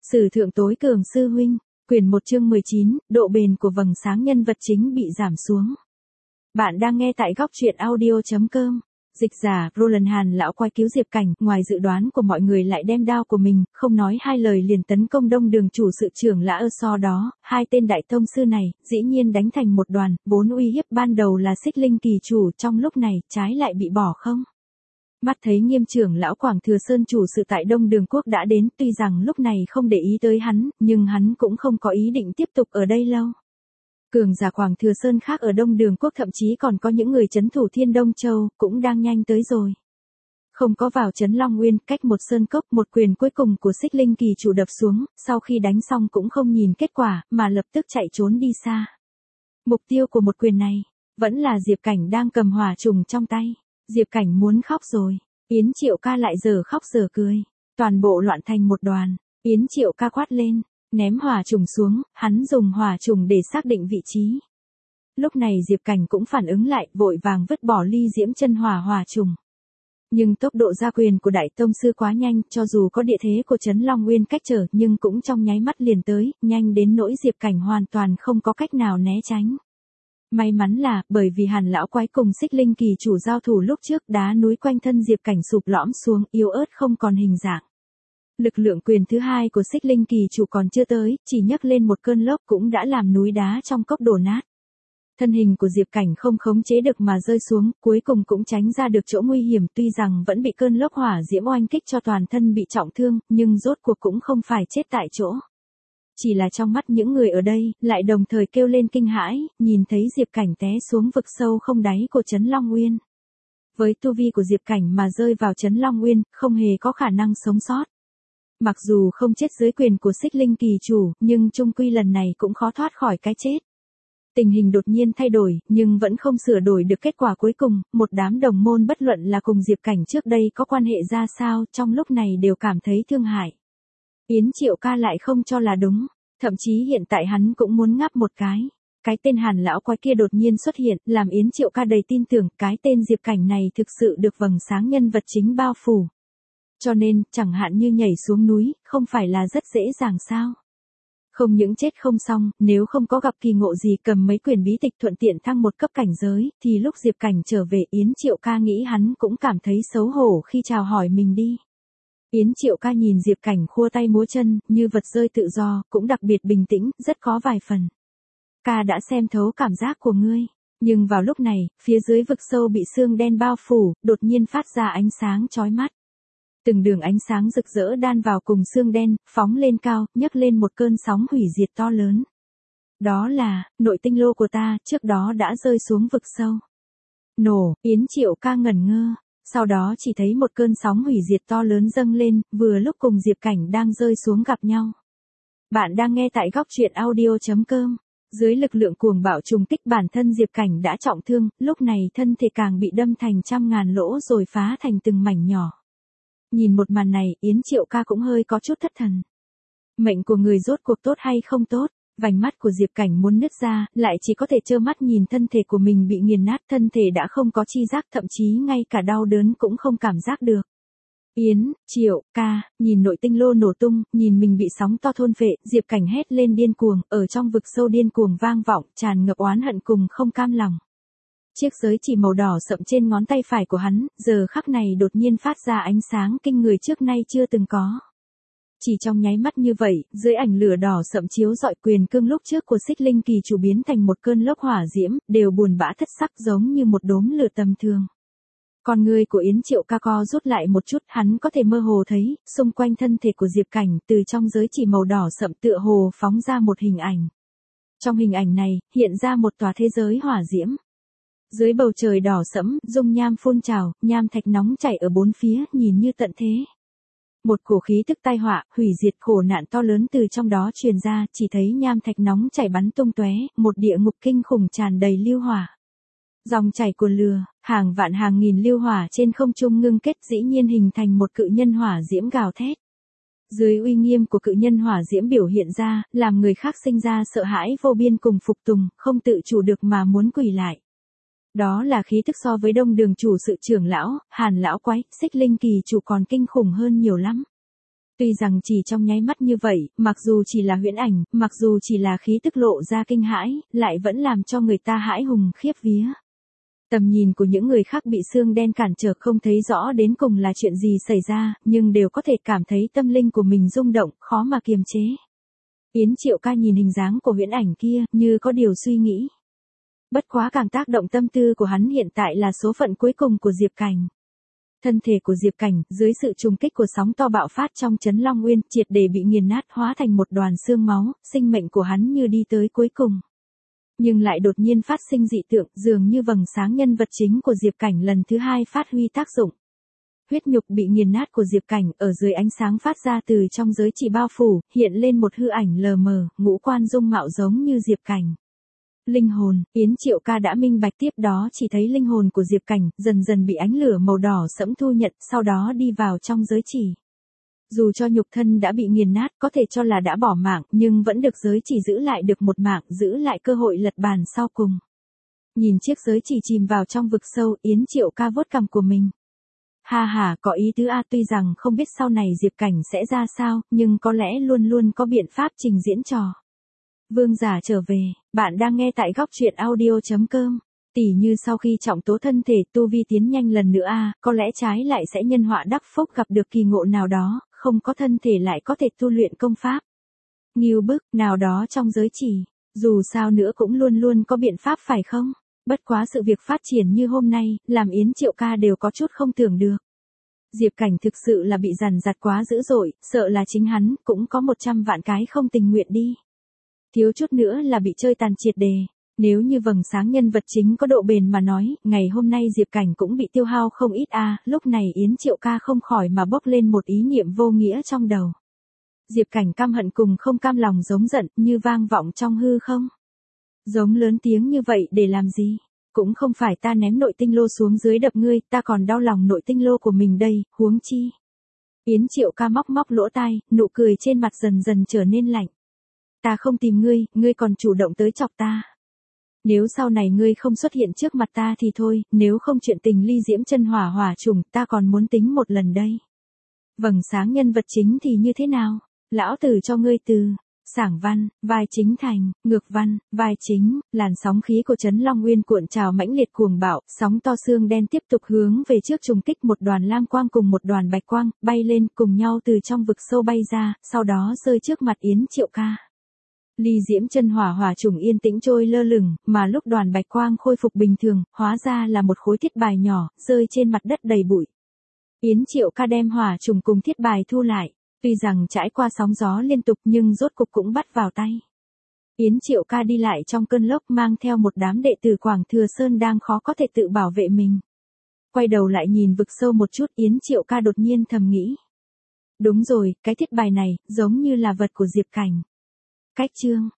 Sử thượng tối cường sư huynh, quyển 1 chương 19, độ bền của vầng sáng nhân vật chính bị giảm xuống. Bạn đang nghe tại góc truyện audio.com. Dịch giả, Roland Hàn lão quái cứu Diệp Cảnh, ngoài dự đoán của mọi người lại đem đao của mình, không nói hai lời liền tấn công Đông Đường chủ sự trưởng Lã Ơ So đó, hai tên đại tông sư này, dĩ nhiên đánh thành một đoàn, vốn uy hiếp ban đầu là Xích Linh kỳ chủ, trong lúc này, trái lại bị bỏ không. Mắt thấy Nghiêm trưởng lão Quảng Thừa Sơn chủ sự tại Đông Đường quốc đã đến, tuy rằng lúc này không để ý tới hắn, nhưng hắn cũng không có ý định tiếp tục ở đây lâu. Cường giả Quảng Thừa Sơn khác ở Đông Đường quốc thậm chí còn có những người trấn thủ Thiên Đông Châu, cũng đang nhanh tới rồi. Không có vào trấn Long Nguyên, cách một sơn cốc, một quyền cuối cùng của Xích Linh kỳ chủ đập xuống, sau khi đánh xong cũng không nhìn kết quả, mà lập tức chạy trốn đi xa. Mục tiêu của một quyền này, vẫn là Diệp Cảnh đang cầm hỏa trùng trong tay. Diệp Cảnh muốn khóc rồi, Yến Triệu Ca lại giờ khóc giờ cười, toàn bộ loạn thành một đoàn. Yến Triệu Ca quát lên, ném hỏa trùng xuống, hắn dùng hỏa trùng để xác định vị trí. Lúc này Diệp Cảnh cũng phản ứng lại, vội vàng vứt bỏ ly diễm chân hỏa trùng. Nhưng tốc độ ra quyền của đại tông sư quá nhanh, cho dù có địa thế của trấn Long Nguyên cách trở, nhưng cũng trong nháy mắt liền tới, nhanh đến nỗi Diệp Cảnh hoàn toàn không có cách nào né tránh. May mắn là, bởi vì Hàn lão quái cùng Xích Linh kỳ chủ giao thủ lúc trước, đá núi quanh thân Diệp Cảnh sụp lõm xuống, yếu ớt không còn hình dạng. Lực lượng quyền thứ hai của Xích Linh kỳ chủ còn chưa tới, chỉ nhấc lên một cơn lốc cũng đã làm núi đá trong cốc đổ nát. Thân hình của Diệp Cảnh không khống chế được mà rơi xuống, cuối cùng cũng tránh ra được chỗ nguy hiểm, tuy rằng vẫn bị cơn lốc hỏa diễm oanh kích cho toàn thân bị trọng thương, nhưng rốt cuộc cũng không phải chết tại chỗ. Chỉ là trong mắt những người ở đây, lại đồng thời kêu lên kinh hãi, nhìn thấy Diệp Cảnh té xuống vực sâu không đáy của trấn Long Nguyên. Với tu vi của Diệp Cảnh mà rơi vào trấn Long Nguyên, không hề có khả năng sống sót. Mặc dù không chết dưới quyền của Xích Linh kỳ chủ, nhưng chung quy lần này cũng khó thoát khỏi cái chết. Tình hình đột nhiên thay đổi, nhưng vẫn không sửa đổi được kết quả cuối cùng, một đám đồng môn bất luận là cùng Diệp Cảnh trước đây có quan hệ ra sao, trong lúc này đều cảm thấy thương hại. Yến Triệu Ca lại không cho là đúng, thậm chí hiện tại hắn cũng muốn ngáp một cái. Cái tên Hàn lão quái kia đột nhiên xuất hiện, làm Yến Triệu Ca đầy tin tưởng, cái tên Diệp Cảnh này thực sự được vầng sáng nhân vật chính bao phủ. Cho nên, chẳng hạn như nhảy xuống núi, không phải là rất dễ dàng sao? Không những chết không xong, nếu không có gặp kỳ ngộ gì cầm mấy quyển bí tịch thuận tiện thăng một cấp cảnh giới, thì lúc Diệp Cảnh trở về Yến Triệu Ca nghĩ hắn cũng cảm thấy xấu hổ khi chào hỏi mình đi. Yến Triệu Ca nhìn Diệp Cảnh khua tay múa chân, như vật rơi tự do, cũng đặc biệt bình tĩnh, rất có vài phần. Ca đã xem thấu cảm giác của ngươi. Nhưng vào lúc này, phía dưới vực sâu bị sương đen bao phủ, đột nhiên phát ra ánh sáng chói mắt. Từng đường ánh sáng rực rỡ đan vào cùng sương đen, phóng lên cao, nhấc lên một cơn sóng hủy diệt to lớn. Đó là, nội tinh lô của ta, trước đó đã rơi xuống vực sâu. Nổ, Yến Triệu Ca ngẩn ngơ. Sau đó chỉ thấy một cơn sóng hủy diệt to lớn dâng lên, vừa lúc cùng Diệp Cảnh đang rơi xuống gặp nhau. Bạn đang nghe tại góc truyện audio.com. Dưới lực lượng cuồng bạo trùng kích bản thân Diệp Cảnh đã trọng thương, lúc này thân thể càng bị đâm thành trăm ngàn lỗ rồi phá thành từng mảnh nhỏ. Nhìn một màn này, Yến Triệu Ca cũng hơi có chút thất thần. Mệnh của người rốt cuộc tốt hay không tốt? Vành mắt của Diệp Cảnh muốn nứt ra, lại chỉ có thể trơ mắt nhìn thân thể của mình bị nghiền nát, thân thể đã không có chi giác, thậm chí ngay cả đau đớn cũng không cảm giác được. Yến, Triệu, Ca, nhìn nội tinh lô nổ tung, nhìn mình bị sóng to thôn phệ, Diệp Cảnh hét lên điên cuồng, ở trong vực sâu điên cuồng vang vọng, tràn ngập oán hận cùng không cam lòng. Chiếc giới chỉ màu đỏ sậm trên ngón tay phải của hắn, giờ khắc này đột nhiên phát ra ánh sáng kinh người trước nay chưa từng có. Chỉ trong nháy mắt như vậy, dưới ảnh lửa đỏ sậm chiếu rọi, quyền cương lúc trước của Xích Linh kỳ chủ biến thành một cơn lốc hỏa diễm, đều buồn bã thất sắc giống như một đốm lửa tầm thường. Con người của Yến Triệu Ca co rút lại một chút, hắn có thể mơ hồ thấy, xung quanh thân thể của Diệp Cảnh, từ trong giới chỉ màu đỏ sậm tựa hồ phóng ra một hình ảnh. Trong hình ảnh này, hiện ra một tòa thế giới hỏa diễm. Dưới bầu trời đỏ sẫm, dung nham phun trào, nham thạch nóng chảy ở bốn phía, nhìn như tận thế. Một cổ khí tức tai họa, hủy diệt khổ nạn to lớn từ trong đó truyền ra, chỉ thấy nham thạch nóng chảy bắn tung tóe, một địa ngục kinh khủng tràn đầy lưu hỏa. Dòng chảy cuồn lừa, hàng vạn hàng nghìn lưu hỏa trên không trung ngưng kết, dĩ nhiên hình thành một cự nhân hỏa diễm gào thét. Dưới uy nghiêm của cự nhân hỏa diễm biểu hiện ra, làm người khác sinh ra sợ hãi vô biên cùng phục tùng, không tự chủ được mà muốn quỳ lại. Đó là khí tức so với Đông Đường chủ sự trưởng lão, Hàn lão quái, Xích Linh kỳ chủ còn kinh khủng hơn nhiều lắm. Tuy rằng chỉ trong nháy mắt như vậy, mặc dù chỉ là huyễn ảnh, mặc dù chỉ là khí tức lộ ra kinh hãi, lại vẫn làm cho người ta hãi hùng khiếp vía. Tầm nhìn của những người khác bị xương đen cản trở không thấy rõ đến cùng là chuyện gì xảy ra, nhưng đều có thể cảm thấy tâm linh của mình rung động, khó mà kiềm chế. Yến Triệu Ca nhìn hình dáng của huyễn ảnh kia, như có điều suy nghĩ. Bất quá càng tác động tâm tư của hắn hiện tại là số phận cuối cùng của Diệp Cảnh. Thân thể của Diệp Cảnh, dưới sự trùng kích của sóng to bạo phát trong Trấn Long Nguyên, triệt để bị nghiền nát hóa thành một đoàn xương máu, sinh mệnh của hắn như đi tới cuối cùng. Nhưng lại đột nhiên phát sinh dị tượng, dường như vầng sáng nhân vật chính của Diệp Cảnh lần thứ hai phát huy tác dụng. Huyết nhục bị nghiền nát của Diệp Cảnh ở dưới ánh sáng phát ra từ trong giới chỉ bao phủ, hiện lên một hư ảnh lờ mờ, ngũ quan dung mạo giống như Diệp Cảnh. Linh hồn, Yến Triệu Ca đã minh bạch, tiếp đó chỉ thấy linh hồn của Diệp Cảnh dần dần bị ánh lửa màu đỏ sẫm thu nhận, sau đó đi vào trong giới chỉ. Dù cho nhục thân đã bị nghiền nát, có thể cho là đã bỏ mạng, nhưng vẫn được giới chỉ giữ lại được một mạng, giữ lại cơ hội lật bàn sau cùng. Nhìn chiếc giới chỉ chìm vào trong vực sâu, Yến Triệu Ca vuốt cằm của mình. Ha ha, có ý tứ a, tuy rằng không biết sau này Diệp Cảnh sẽ ra sao, nhưng có lẽ luôn luôn có biện pháp trình diễn trò. Vương giả trở về, bạn đang nghe tại góc truyện audio.com. Tỉ như sau khi trọng tố thân thể tu vi tiến nhanh lần nữa có lẽ trái lại sẽ nhân họa đắc phúc, gặp được kỳ ngộ nào đó, không có thân thể lại có thể tu luyện công pháp. Ngưu bức, nào đó trong giới chỉ, dù sao nữa cũng luôn luôn có biện pháp phải không? Bất quá sự việc phát triển như hôm nay, làm Yến Triệu Ca đều có chút không tưởng được. Diệp Cảnh thực sự là bị dằn vặt quá dữ dội, sợ là chính hắn cũng có 100 vạn cái không tình nguyện đi. Thiếu chút nữa là bị chơi tàn triệt đề. Nếu như vầng sáng nhân vật chính có độ bền mà nói, ngày hôm nay Diệp Cảnh cũng bị tiêu hao không ít lúc này Yến Triệu Ca không khỏi mà bốc lên một ý niệm vô nghĩa trong đầu. Diệp Cảnh căm hận cùng không cam lòng giống giận, như vang vọng trong hư không. Giống lớn tiếng như vậy để làm gì? Cũng không phải ta ném nội tinh lô xuống dưới đập ngươi, ta còn đau lòng nội tinh lô của mình đây, huống chi. Yến Triệu Ca móc móc lỗ tai, nụ cười trên mặt dần dần trở nên lạnh. Ta không tìm ngươi, ngươi còn chủ động tới chọc ta. Nếu sau này ngươi không xuất hiện trước mặt ta thì thôi, nếu không chuyện tình ly diễm chân hỏa hỏa trùng, ta còn muốn tính một lần đây. Vầng sáng nhân vật chính thì như thế nào? Lão tử cho ngươi từ Sảng văn, vai chính thành, ngược văn, vai chính, làn sóng khí của Trấn Long Nguyên cuộn trào mãnh liệt cuồng bạo, sóng to xương đen tiếp tục hướng về trước trùng kích, một đoàn lam quang cùng một đoàn bạch quang, bay lên cùng nhau từ trong vực sâu bay ra, sau đó rơi trước mặt Yến Triệu Ca. Ly diễm chân hỏa hỏa trùng yên tĩnh trôi lơ lửng, mà lúc đoàn bạch quang khôi phục bình thường, hóa ra là một khối thiết bài nhỏ, rơi trên mặt đất đầy bụi. Yến Triệu Ca đem hỏa trùng cùng thiết bài thu lại, tuy rằng trải qua sóng gió liên tục nhưng rốt cục cũng bắt vào tay. Yến Triệu Ca đi lại trong cơn lốc mang theo một đám đệ tử Quảng Thừa Sơn đang khó có thể tự bảo vệ mình. Quay đầu lại nhìn vực sâu một chút, Yến Triệu Ca đột nhiên thầm nghĩ. Đúng rồi, cái thiết bài này, giống như là vật của Diệp Cảnh. Cách chương